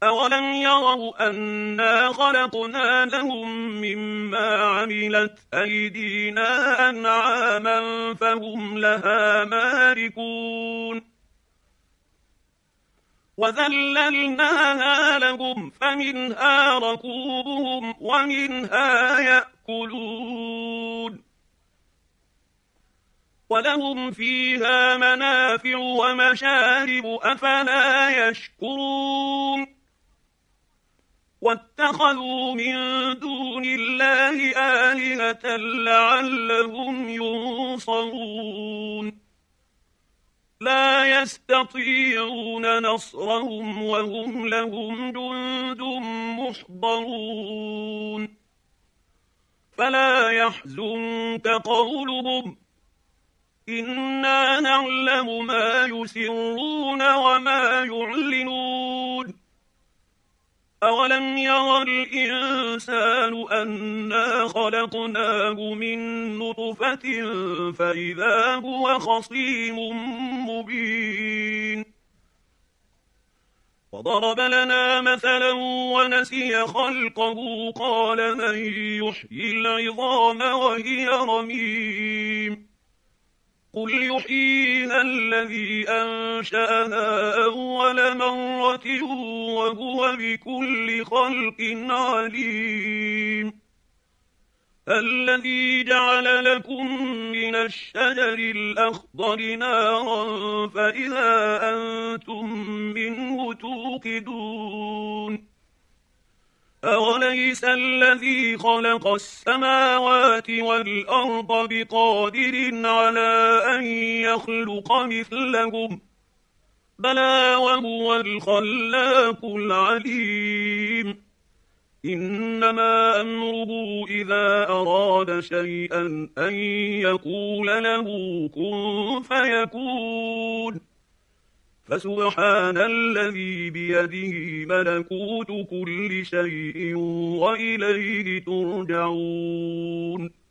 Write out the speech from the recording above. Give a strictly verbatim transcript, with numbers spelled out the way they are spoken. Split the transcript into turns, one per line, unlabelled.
أولم يروا أنا خلقنا لهم مما عملت أيدينا أنعاما فهم لها مالكون وذللناها لهم فمنها ركوبهم ومنها يأكلون ولهم فيها منافع ومشارب أفلا يشكرون واتخذوا من دون الله آلهة لعلهم ينصرون لا يستطيعون نصرهم وهم لهم جند محضرون فلا يحزنك قولهم إنا نعلم ما يسرون وما يعلنون أولم ير الإنسان أنا خلقناه من نطفة فإذا هو خصيم مبين وضرب لنا مثلا ونسي خلقه قال من يحيي العظام وهي رميم قل يحييها الذي أنشأها أول مرة وهو بكل خلق عليم الذي جعل لكم من الشجر الأخضر نارا فإذا أنتم منه توقدون أوليس الذي خلق السماوات والأرض بقادر على أن يخلق مثلهم بلى وهو الخلاق العليم إنما أمره إذا أراد شيئا أن يقول له كن فيكون فسبحان الذي بيده ملكوت كل شيء وإليه ترجعون